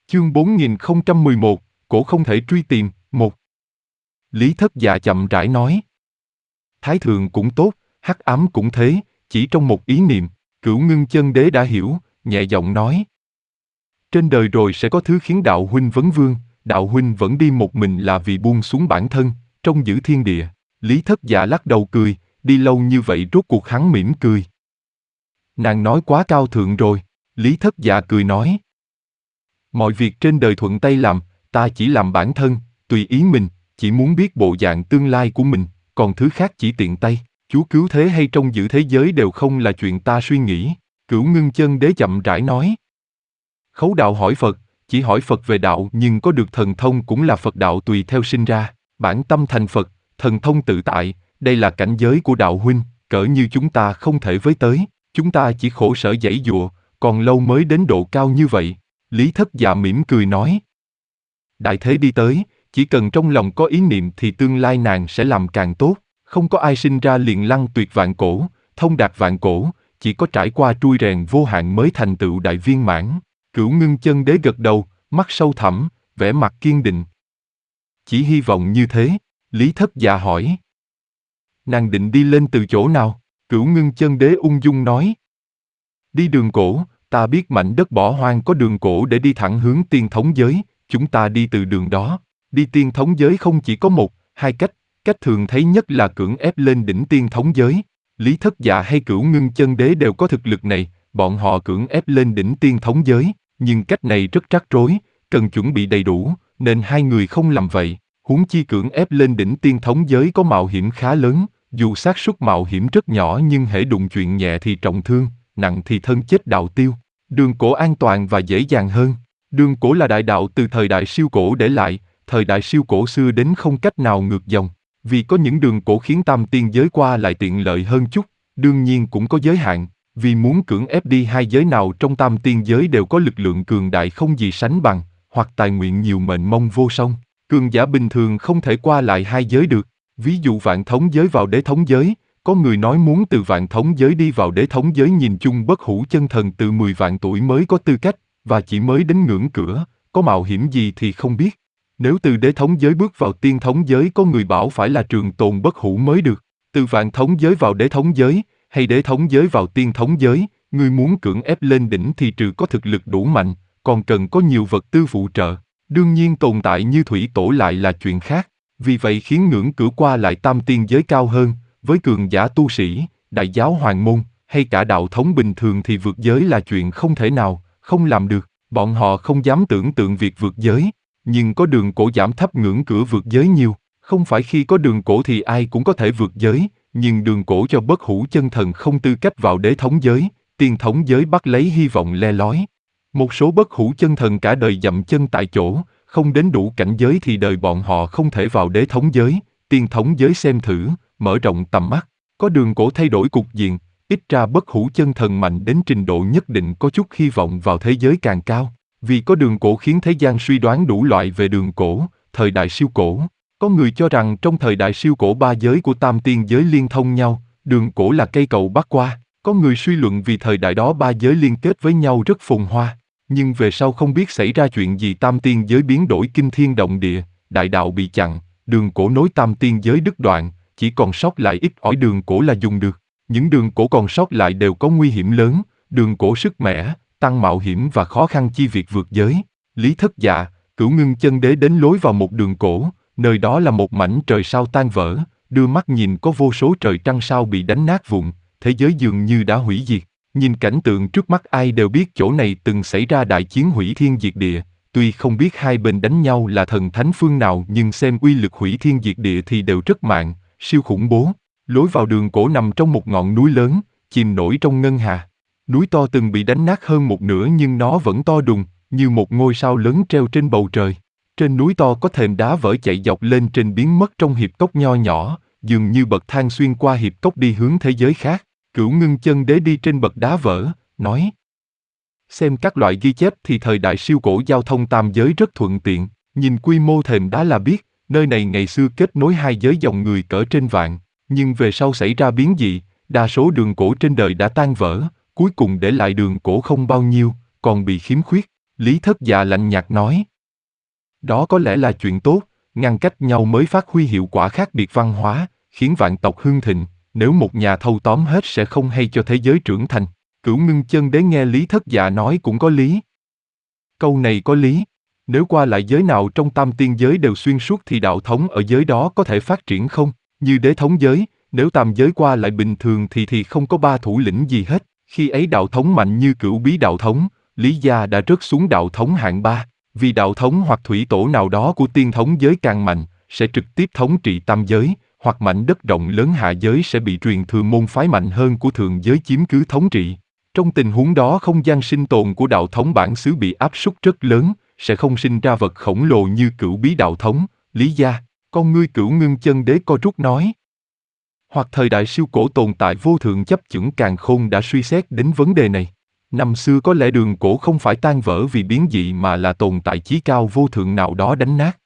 Chương 4011, cổ không thể truy tìm, 1. Lý Thất Dạ chậm rãi nói. Thái thượng cũng tốt, hắc ám cũng thế, chỉ trong một ý niệm, Cửu Ngưng Chân Đế đã hiểu, nhẹ giọng nói. Trên đời rồi sẽ có thứ khiến đạo huynh vấn vương, đạo huynh vẫn đi một mình là vì buông xuống bản thân, trông giữ thiên địa. Lý Thất Dạ lắc đầu cười, đi lâu như vậy rốt cuộc hắn mỉm cười. Nàng nói quá cao thượng rồi, Lý Thất Dạ cười nói. Mọi việc trên đời thuận tay làm, ta chỉ làm bản thân, tùy ý mình, chỉ muốn biết bộ dạng tương lai của mình, còn thứ khác chỉ tiện tay. Chúa cứu thế hay trông giữ thế giới đều không là chuyện ta suy nghĩ, Cửu Ngưng Chân Đế chậm rãi nói. Khấu đạo hỏi Phật, chỉ hỏi Phật về đạo nhưng có được thần thông cũng là Phật đạo tùy theo sinh ra, bản tâm thành Phật, thần thông tự tại, đây là cảnh giới của đạo huynh, cỡ như chúng ta không thể với tới, chúng ta chỉ khổ sở giãy giụa, còn lâu mới đến độ cao như vậy. Lý Thất Dạ mỉm cười nói. Đại thế đi tới, chỉ cần trong lòng có ý niệm thì tương lai nàng sẽ làm càng tốt, không có ai sinh ra liền lăng tuyệt vạn cổ, thông đạt vạn cổ, chỉ có trải qua trui rèn vô hạn mới thành tựu đại viên mãn. Cửu Ngưng Chân Đế gật đầu, mắt sâu thẳm, vẻ mặt kiên định. Chỉ hy vọng như thế, Lý Thất Dạ hỏi. Nàng định đi lên từ chỗ nào? Cửu Ngưng Chân Đế ung dung nói. Đi đường cổ, ta biết mảnh đất bỏ hoang có đường cổ để đi thẳng hướng tiên thống giới, chúng ta đi từ đường đó. Đi tiên thống giới không chỉ có một, hai cách, cách thường thấy nhất là cưỡng ép lên đỉnh tiên thống giới. Lý Thất Dạ hay Cửu Ngưng Chân Đế đều có thực lực này, bọn họ cưỡng ép lên đỉnh tiên thống giới, nhưng cách này rất rắc rối, cần chuẩn bị đầy đủ, nên hai người không làm vậy. Huống chi cưỡng ép lên đỉnh tiên thống giới có mạo hiểm khá lớn, dù xác suất mạo hiểm rất nhỏ nhưng hễ đụng chuyện nhẹ thì trọng thương, nặng thì thân chết đạo tiêu. Đường cổ an toàn và dễ dàng hơn. Đường cổ là đại đạo từ thời đại siêu cổ để lại, thời đại siêu cổ xưa đến không cách nào ngược dòng. Vì có những đường cổ khiến tam tiên giới qua lại tiện lợi hơn chút, đương nhiên cũng có giới hạn. Vì muốn cưỡng ép đi hai giới nào trong tam tiên giới đều có lực lượng cường đại không gì sánh bằng, hoặc tài nguyện nhiều mệnh mông vô song. Cường giả bình thường không thể qua lại hai giới được. Ví dụ vạn thống giới vào đế thống giới, có người nói muốn từ vạn thống giới đi vào đế thống giới nhìn chung bất hủ chân thần từ 10 vạn tuổi mới có tư cách, và chỉ mới đến ngưỡng cửa, có mạo hiểm gì thì không biết. Nếu từ đế thống giới bước vào tiên thống giới có người bảo phải là trường tồn bất hủ mới được. Từ vạn thống giới vào đế thống giới, hay đế thống giới vào tiên thống giới, người muốn cưỡng ép lên đỉnh thì trừ có thực lực đủ mạnh, còn cần có nhiều vật tư phụ trợ. Đương nhiên tồn tại như thủy tổ lại là chuyện khác, vì vậy khiến ngưỡng cửa qua lại tam tiên giới cao hơn, với cường giả tu sĩ, đại giáo hoàng môn, hay cả đạo thống bình thường thì vượt giới là chuyện không thể nào, không làm được, bọn họ không dám tưởng tượng việc vượt giới, nhưng có đường cổ giảm thấp ngưỡng cửa vượt giới nhiều, không phải khi có đường cổ thì ai cũng có thể vượt giới, nhưng đường cổ cho bất hủ chân thần không tư cách vào đế thống giới, tiên thống giới bắt lấy hy vọng le lói. Một số bất hủ chân thần cả đời dậm chân tại chỗ, không đến đủ cảnh giới thì đời bọn họ không thể vào đế thống giới, tiên thống giới xem thử, mở rộng tầm mắt. Có đường cổ thay đổi cục diện, ít ra bất hủ chân thần mạnh đến trình độ nhất định có chút hy vọng vào thế giới càng cao. Vì có đường cổ khiến thế gian suy đoán đủ loại về đường cổ, thời đại siêu cổ. Có người cho rằng trong thời đại siêu cổ ba giới của tam tiên giới liên thông nhau, đường cổ là cây cầu bắc qua. Có người suy luận vì thời đại đó ba giới liên kết với nhau rất phồn hoa. Nhưng về sau không biết xảy ra chuyện gì tam tiên giới biến đổi kinh thiên động địa, đại đạo bị chặn, đường cổ nối tam tiên giới đứt đoạn, chỉ còn sót lại ít ỏi đường cổ là dùng được. Những đường cổ còn sót lại đều có nguy hiểm lớn, đường cổ sức mẻ, tăng mạo hiểm và khó khăn chi việc vượt giới. Lý Thất Dạ, Cửu Ngưng Chân Đế đến lối vào một đường cổ, nơi đó là một mảnh trời sao tan vỡ, đưa mắt nhìn có vô số trời trăng sao bị đánh nát vụn, thế giới dường như đã hủy diệt. Nhìn cảnh tượng trước mắt ai đều biết chỗ này từng xảy ra đại chiến hủy thiên diệt địa, tuy không biết hai bên đánh nhau là thần thánh phương nào nhưng xem uy lực hủy thiên diệt địa thì đều rất mạnh, siêu khủng bố. Lối vào đường cổ nằm trong một ngọn núi lớn, chìm nổi trong ngân hà. Núi to từng bị đánh nát hơn một nửa nhưng nó vẫn to đùng, như một ngôi sao lớn treo trên bầu trời. Trên núi to có thềm đá vỡ chạy dọc lên trên biến mất trong hiệp cốc nho nhỏ, dường như bậc thang xuyên qua hiệp cốc đi hướng thế giới khác. Cửu Ngưng Chân Đế đi trên bậc đá vỡ, nói. Xem các loại ghi chép thì thời đại siêu cổ giao thông tam giới rất thuận tiện, nhìn quy mô thềm đá là biết, nơi này ngày xưa kết nối hai giới dòng người cỡ trên vạn, nhưng về sau xảy ra biến dị, đa số đường cổ trên đời đã tan vỡ, cuối cùng để lại đường cổ không bao nhiêu, còn bị khiếm khuyết. Lý Thất Dạ lạnh nhạt nói. Đó có lẽ là chuyện tốt, ngăn cách nhau mới phát huy hiệu quả khác biệt văn hóa, khiến vạn tộc hưng thịnh, nếu một nhà thâu tóm hết sẽ không hay cho thế giới trưởng thành. Cửu Ngưng Chân Đế nghe Lý Thất Dạ nói cũng có lý. Câu này có lý. Nếu qua lại giới nào trong tam tiên giới đều xuyên suốt thì đạo thống ở giới đó có thể phát triển không? Như đế thống giới, nếu tam giới qua lại bình thường thì không có ba thủ lĩnh gì hết. Khi ấy đạo thống mạnh như Cửu Bí đạo thống, Lý gia đã rớt xuống đạo thống hạng 3. Vì đạo thống hoặc thủy tổ nào đó của tiên thống giới càng mạnh, sẽ trực tiếp thống trị tam giới, hoặc mảnh đất rộng lớn hạ giới sẽ bị truyền thừa môn phái mạnh hơn của thượng giới chiếm cứ thống trị. Trong tình huống đó không gian sinh tồn của đạo thống bản xứ bị áp suất rất lớn, sẽ không sinh ra vật khổng lồ như Cửu Bí đạo thống, Lý gia. Con ngươi Cửu Ngưng Chân Đế co rút nói. Hoặc thời đại siêu cổ tồn tại vô thượng chấp chưởng càn khôn đã suy xét đến vấn đề này. Năm xưa có lẽ đường cổ không phải tan vỡ vì biến dị mà là tồn tại chí cao vô thượng nào đó đánh nát.